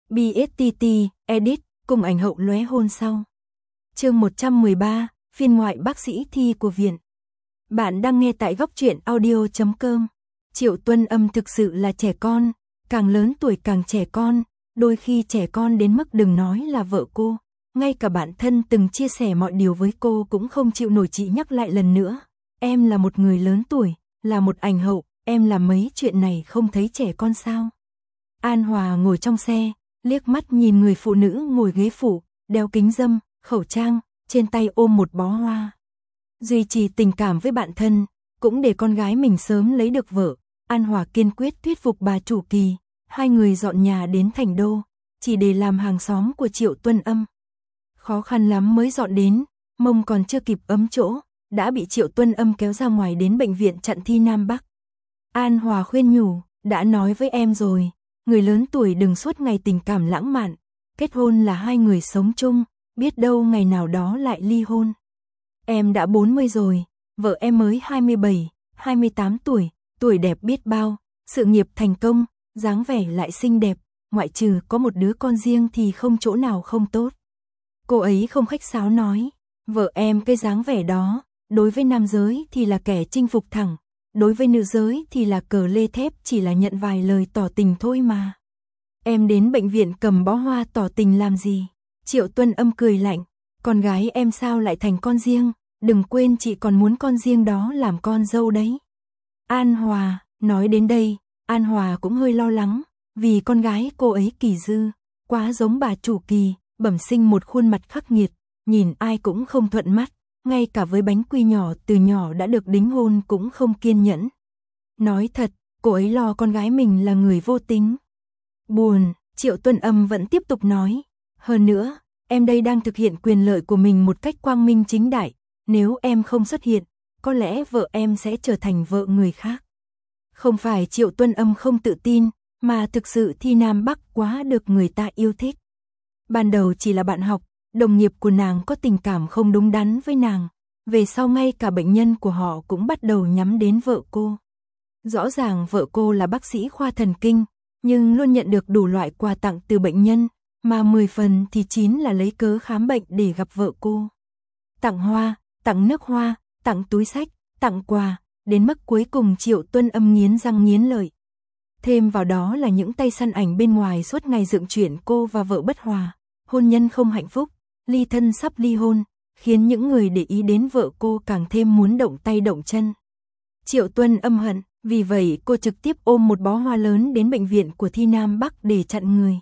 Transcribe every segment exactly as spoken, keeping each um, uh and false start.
bê ét tê tê, edit, cùng ảnh hậu lóe hôn sau. Chương một trăm mười ba, phiên ngoại bác sĩ Thi của viện. Bạn đang nghe tại góc truyện audio chấm com. Triệu Tuân Âm thực sự là trẻ con, càng lớn tuổi càng trẻ con, đôi khi trẻ con đến mức đừng nói là vợ cô, ngay cả bạn thân từng chia sẻ mọi điều với cô cũng không chịu nổi. Chị nhắc lại lần nữa, em là một người lớn tuổi, là một ảnh hậu, em làm mấy chuyện này không thấy trẻ con sao? An Hòa ngồi trong xe, liếc mắt nhìn người phụ nữ ngồi ghế phụ, đeo kính râm, khẩu trang, trên tay ôm một bó hoa. Duy trì tình cảm với bạn thân, cũng để con gái mình sớm lấy được vợ, An Hòa kiên quyết thuyết phục bà chủ Kỳ, hai người dọn nhà đến Thành Đô, chỉ để làm hàng xóm của Triệu Tuân Âm. Khó khăn lắm mới dọn đến, mông còn chưa kịp ấm chỗ, đã bị Triệu Tuân Âm kéo ra ngoài đến bệnh viện chặn thi Nam Bắc. An Hòa khuyên nhủ, đã nói với em rồi, người lớn tuổi đừng suốt ngày tình cảm lãng mạn, kết hôn là hai người sống chung, biết đâu ngày nào đó lại ly hôn. Em đã bốn mươi rồi, vợ em mới hai mươi bảy, hai mươi tám tuổi, tuổi đẹp biết bao, sự nghiệp thành công, dáng vẻ lại xinh đẹp, ngoại trừ có một đứa con riêng thì không chỗ nào không tốt. Cô ấy không khách sáo nói, vợ em cái dáng vẻ đó, đối với nam giới thì là kẻ chinh phục thẳng, đối với nữ giới thì là cờ lê thép, chỉ là nhận vài lời tỏ tình thôi mà. Em đến bệnh viện cầm bó hoa tỏ tình làm gì? Triệu Tuân Âm cười lạnh, con gái em sao lại thành con riêng, đừng quên chị còn muốn con riêng đó làm con dâu đấy. An Hòa, nói đến đây, An Hòa cũng hơi lo lắng, vì con gái cô ấy Kỳ Dư, quá giống bà chủ Kỳ, bẩm sinh một khuôn mặt khắc nghiệt, nhìn ai cũng không thuận mắt, ngay cả với bánh quy nhỏ từ nhỏ đã được đính hôn cũng không kiên nhẫn. Nói thật, cô ấy lo con gái mình là người vô tính. Buồn, Triệu Tuân Âm vẫn tiếp tục nói, hơn nữa, em đây đang thực hiện quyền lợi của mình một cách quang minh chính đại, nếu em không xuất hiện, có lẽ vợ em sẽ trở thành vợ người khác. Không phải Triệu Tuân Âm không tự tin, mà thực sự Thi Nam Bắc quá được người ta yêu thích. Ban đầu chỉ là bạn học, đồng nghiệp của nàng có tình cảm không đúng đắn với nàng, về sau ngay cả bệnh nhân của họ cũng bắt đầu nhắm đến vợ cô. Rõ ràng vợ cô là bác sĩ khoa thần kinh, nhưng luôn nhận được đủ loại quà tặng từ bệnh nhân, mà mười phần thì chín là lấy cớ khám bệnh để gặp vợ cô. Tặng hoa, tặng nước hoa, tặng túi xách, tặng quà, đến mức cuối cùng Triệu Tuân Âm nghiến răng nghiến lợi. Thêm vào đó là những tay săn ảnh bên ngoài suốt ngày dựng chuyện cô và vợ bất hòa, hôn nhân không hạnh phúc, ly thân sắp ly hôn, khiến những người để ý đến vợ cô càng thêm muốn động tay động chân. Triệu Tuân Âm hận, vì vậy cô trực tiếp ôm một bó hoa lớn đến bệnh viện của Thi Nam Bắc để chặn người.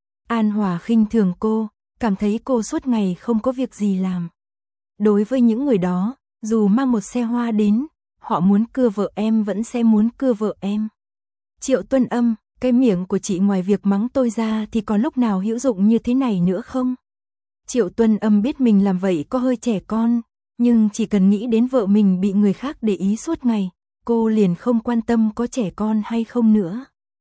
An Hòa khinh thường cô, cảm thấy cô suốt ngày không có việc gì làm. Đối với những người đó, dù mang một xe hoa đến, họ muốn cưa vợ em vẫn sẽ muốn cưa vợ em. Triệu Tuân Âm, cái miệng của chị ngoài việc mắng tôi ra thì còn lúc nào hữu dụng như thế này nữa không? Triệu Tuân Âm biết mình làm vậy có hơi trẻ con, nhưng chỉ cần nghĩ đến vợ mình bị người khác để ý suốt ngày, cô liền không quan tâm có trẻ con hay không nữa.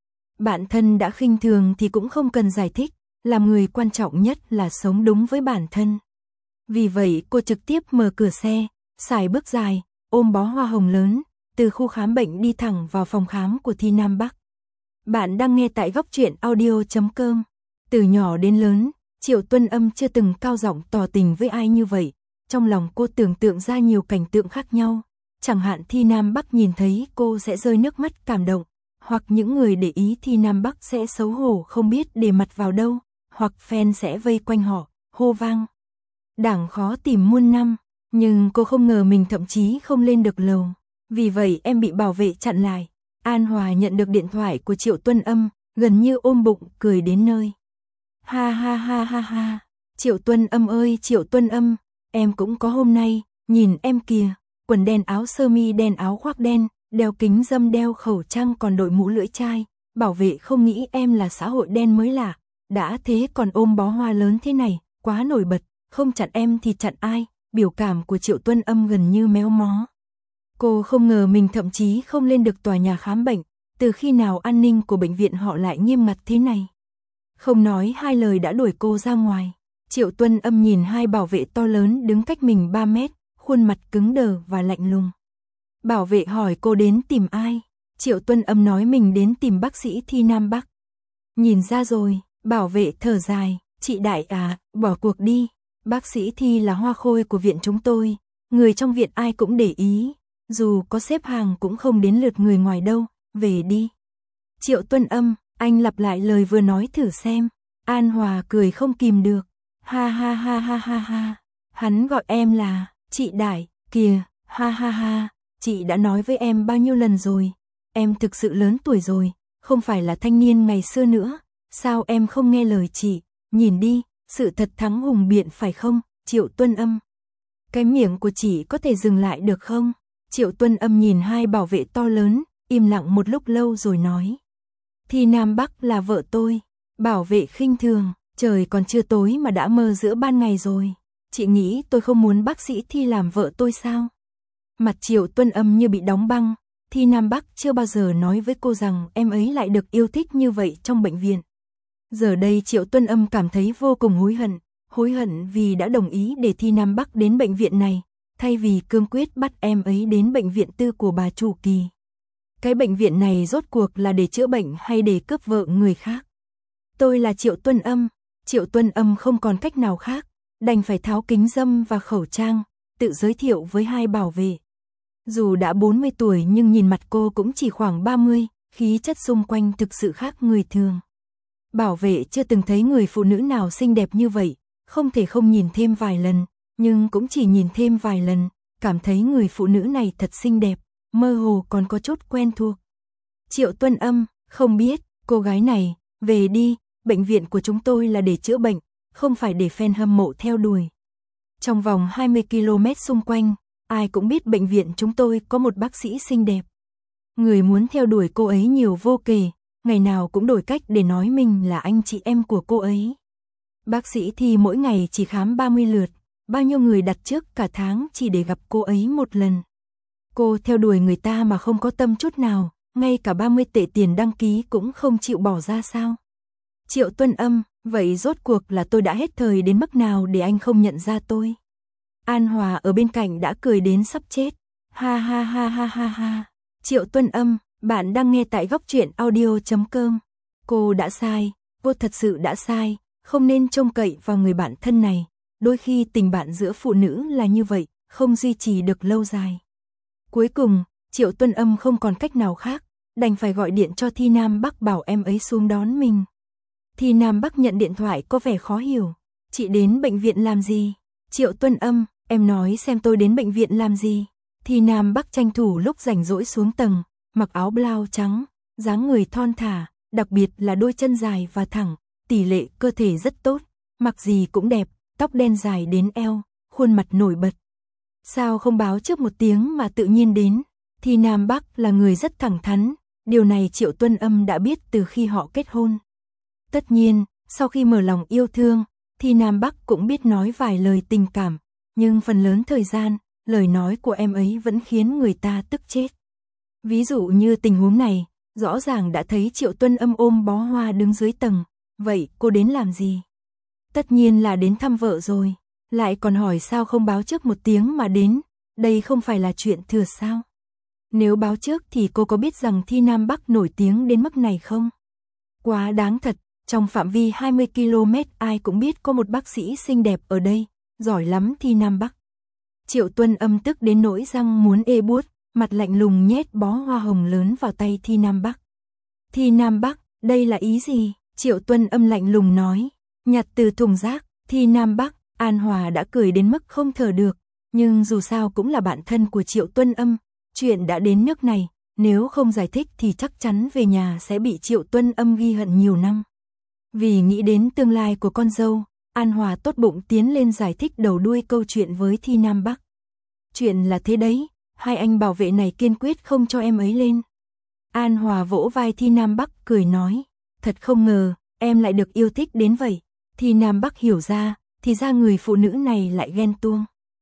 Bản thân đã khinh thường thì cũng không cần giải thích, làm người quan trọng nhất là sống đúng với bản thân. Vì vậy cô trực tiếp mở cửa xe, xài bước dài, ôm bó hoa hồng lớn, từ khu khám bệnh đi thẳng vào phòng khám của Thi Nam Bắc. Bạn đang nghe tại góc truyện audio chấm com. Từ nhỏ đến lớn, Triệu Tuân Âm chưa từng cao giọng tỏ tình với ai như vậy. Trong lòng cô tưởng tượng ra nhiều cảnh tượng khác nhau. Chẳng hạn Thi Nam Bắc nhìn thấy cô sẽ rơi nước mắt cảm động, hoặc những người để ý Thi Nam Bắc sẽ xấu hổ không biết để mặt vào đâu, hoặc fan sẽ vây quanh họ, hô vang. Đảng khó tìm muôn năm, nhưng cô không ngờ mình thậm chí không lên được lầu. Vì vậy em bị bảo vệ chặn lại. An Hòa nhận được điện thoại của Triệu Tuân Âm, gần như ôm bụng cười đến nơi. Ha ha ha ha ha, Triệu Tuân Âm ơi Triệu Tuân Âm, em cũng có hôm nay, nhìn em kìa, quần đen áo sơ mi đen áo khoác đen, đeo kính râm đeo khẩu trang còn đội mũ lưỡi chai, bảo vệ không nghĩ em là xã hội đen mới lạ, đã thế còn ôm bó hoa lớn thế này, quá nổi bật, không chặn em thì chặn ai, biểu cảm của Triệu Tuân Âm gần như méo mó. Cô không ngờ mình thậm chí không lên được tòa nhà khám bệnh, từ khi nào an ninh của bệnh viện họ lại nghiêm ngặt thế này. Không nói hai lời đã đuổi cô ra ngoài. Triệu Tuân Âm nhìn hai bảo vệ to lớn đứng cách mình ba mét, khuôn mặt cứng đờ và lạnh lùng. Bảo vệ hỏi cô đến tìm ai? Triệu Tuân Âm nói mình đến tìm bác sĩ Thi Nam Bắc. Nhìn ra rồi, Bảo vệ thở dài, chị Đại à, bỏ cuộc đi. Bác sĩ Thi là hoa khôi của viện chúng tôi, người trong viện ai cũng để ý, dù có xếp hàng cũng không đến lượt người ngoài đâu, về đi. Triệu Tuân Âm, anh lặp lại lời vừa nói thử xem. An Hòa cười không kìm được, ha ha ha ha ha ha, hắn gọi em là, chị Đại, kìa, ha ha ha, chị đã nói với em bao nhiêu lần rồi, em thực sự lớn tuổi rồi, không phải là thanh niên ngày xưa nữa, sao em không nghe lời chị, nhìn đi, sự thật thắng hùng biện phải không, Triệu Tuân Âm. Cái miệng của chị có thể dừng lại được không? Triệu Tuân Âm nhìn hai bảo vệ to lớn, im lặng một lúc lâu rồi nói. Thi Nam Bắc là vợ tôi. Bảo vệ khinh thường, trời còn chưa tối mà đã mơ giữa ban ngày rồi. Chị nghĩ tôi không muốn bác sĩ Thi làm vợ tôi sao? Mặt Triệu Tuân Âm như bị đóng băng. Thi Nam Bắc chưa bao giờ nói với cô rằng em ấy lại được yêu thích như vậy trong bệnh viện. Giờ đây Triệu Tuân Âm cảm thấy vô cùng hối hận. Hối hận vì đã đồng ý để Thi Nam Bắc đến bệnh viện này, thay vì cương quyết bắt em ấy đến bệnh viện tư của bà chủ Kỳ. Cái bệnh viện này rốt cuộc là để chữa bệnh hay để cướp vợ người khác? Tôi là Triệu Tuân Âm. Triệu Tuân Âm không còn cách nào khác, đành phải tháo kính râm và khẩu trang, tự giới thiệu với hai bảo vệ. Dù đã bốn mươi tuổi nhưng nhìn mặt cô cũng chỉ khoảng ba mươi, khí chất xung quanh thực sự khác người thường. Bảo vệ chưa từng thấy người phụ nữ nào xinh đẹp như vậy, không thể không nhìn thêm vài lần, nhưng cũng chỉ nhìn thêm vài lần, cảm thấy người phụ nữ này thật xinh đẹp, mơ hồ còn có chút quen thuộc. Triệu Tuân Âm, không biết, cô gái này, về đi, bệnh viện của chúng tôi là để chữa bệnh, không phải để fan hâm mộ theo đuổi. Trong vòng hai mươi ki lô mét xung quanh, ai cũng biết bệnh viện chúng tôi có một bác sĩ xinh đẹp. Người muốn theo đuổi cô ấy nhiều vô kể, ngày nào cũng đổi cách để nói mình là anh chị em của cô ấy. Bác sĩ thì mỗi ngày chỉ khám ba mươi lượt, bao nhiêu người đặt trước cả tháng chỉ để gặp cô ấy một lần. Cô theo đuổi người ta mà không có tâm chút nào, ngay cả ba mươi tệ tiền đăng ký cũng không chịu bỏ ra sao? Triệu Tuân Âm, vậy rốt cuộc là tôi đã hết thời đến mức nào để anh không nhận ra tôi? An Hòa ở bên cạnh đã cười đến sắp chết. Ha ha ha ha ha ha. Triệu Tuân Âm, bạn đang nghe tại góc truyện audio chấm com. Cô đã sai, cô thật sự đã sai, không nên trông cậy vào người bạn thân này. Đôi khi tình bạn giữa phụ nữ là như vậy, không duy trì được lâu dài. Cuối cùng, Triệu Tuân Âm không còn cách nào khác, đành phải gọi điện cho Thi Nam Bắc bảo em ấy xuống đón mình. Thi Nam Bắc nhận điện thoại có vẻ khó hiểu. Chị đến bệnh viện làm gì? Triệu Tuân Âm, em nói xem tôi đến bệnh viện làm gì? Thi Nam Bắc tranh thủ lúc rảnh rỗi xuống tầng, mặc áo blau trắng, dáng người thon thả, đặc biệt là đôi chân dài và thẳng, tỷ lệ cơ thể rất tốt, mặc gì cũng đẹp, tóc đen dài đến eo, khuôn mặt nổi bật. Sao không báo trước một tiếng mà tự nhiên đến? Thi Nam Bắc là người rất thẳng thắn, điều này Triệu Tuân Âm đã biết từ khi họ kết hôn. Tất nhiên, sau khi mở lòng yêu thương, Thi Nam Bắc cũng biết nói vài lời tình cảm, nhưng phần lớn thời gian, lời nói của em ấy vẫn khiến người ta tức chết. Ví dụ như tình huống này, rõ ràng đã thấy Triệu Tuân Âm ôm bó hoa đứng dưới tầng, vậy cô đến làm gì? Tất nhiên là đến thăm vợ rồi, lại còn hỏi sao không báo trước một tiếng mà đến, đây không phải là chuyện thừa sao? Nếu báo trước thì cô có biết rằng Thi Nam Bắc nổi tiếng đến mức này không? Quá đáng thật, trong phạm vi hai mươi ki lô mét ai cũng biết có một bác sĩ xinh đẹp ở đây, giỏi lắm Thi Nam Bắc. Triệu Tuân Âm tức đến nỗi răng muốn ê buốt, mặt lạnh lùng nhét bó hoa hồng lớn vào tay Thi Nam Bắc. Thi Nam Bắc, đây là ý gì? Triệu Tuân Âm lạnh lùng nói, nhặt từ thùng rác. Thi Nam Bắc, An Hòa đã cười đến mức không thở được, nhưng dù sao cũng là bạn thân của Triệu Tuân Âm, chuyện đã đến nước này, nếu không giải thích thì chắc chắn về nhà sẽ bị Triệu Tuân Âm ghi hận nhiều năm. Vì nghĩ đến tương lai của con dâu, An Hòa tốt bụng tiến lên giải thích đầu đuôi câu chuyện với Thi Nam Bắc. Chuyện là thế đấy, hai anh bảo vệ này kiên quyết không cho em ấy lên. An Hòa vỗ vai Thi Nam Bắc cười nói, thật không ngờ, em lại được yêu thích đến vậy. Thi Nam Bắc hiểu ra, thì ra người phụ nữ này lại ghen tuông.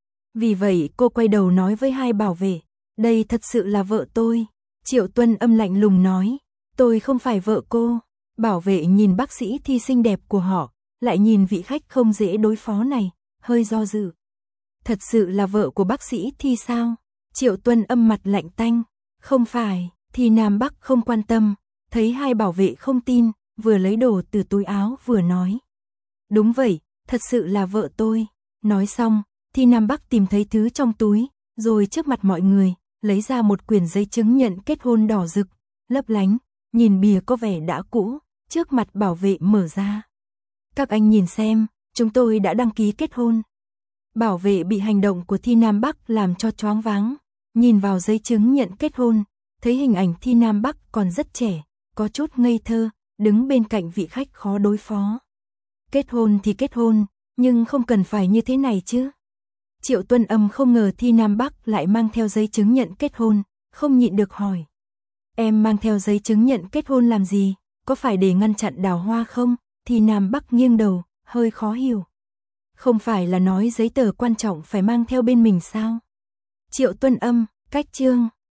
Vì vậy cô quay đầu nói với hai bảo vệ, đây thật sự là vợ tôi. Triệu Tuân Âm lạnh lùng nói, tôi không phải vợ cô. Bảo vệ nhìn bác sĩ Thi xinh đẹp của họ, lại nhìn vị khách không dễ đối phó này, hơi do dự. Thật sự là vợ của bác sĩ Thi sao? Triệu Tuân Âm mặt lạnh tanh, không phải. Thi Nam Bắc không quan tâm, thấy hai bảo vệ không tin, vừa lấy đồ từ túi áo vừa nói. Đúng vậy, thật sự là vợ tôi. Nói xong, Thi Nam Bắc tìm thấy thứ trong túi, rồi trước mặt mọi người, lấy ra một quyển giấy chứng nhận kết hôn đỏ rực, lấp lánh, nhìn bìa có vẻ đã cũ, trước mặt bảo vệ mở ra. Các anh nhìn xem, chúng tôi đã đăng ký kết hôn. Bảo vệ bị hành động của Thi Nam Bắc làm cho choáng váng, nhìn vào giấy chứng nhận kết hôn, thấy hình ảnh Thi Nam Bắc còn rất trẻ, có chút ngây thơ, đứng bên cạnh vị khách khó đối phó. Kết hôn thì kết hôn, nhưng không cần phải như thế này chứ. Triệu Tuân Âm không ngờ Thi Nam Bắc lại mang theo giấy chứng nhận kết hôn, không nhịn được hỏi. Em mang theo giấy chứng nhận kết hôn làm gì, có phải để ngăn chặn đào hoa không? Thi Nam Bắc nghiêng đầu, hơi khó hiểu. Không phải là nói giấy tờ quan trọng phải mang theo bên mình sao? Triệu Tuân Âm, cách chương.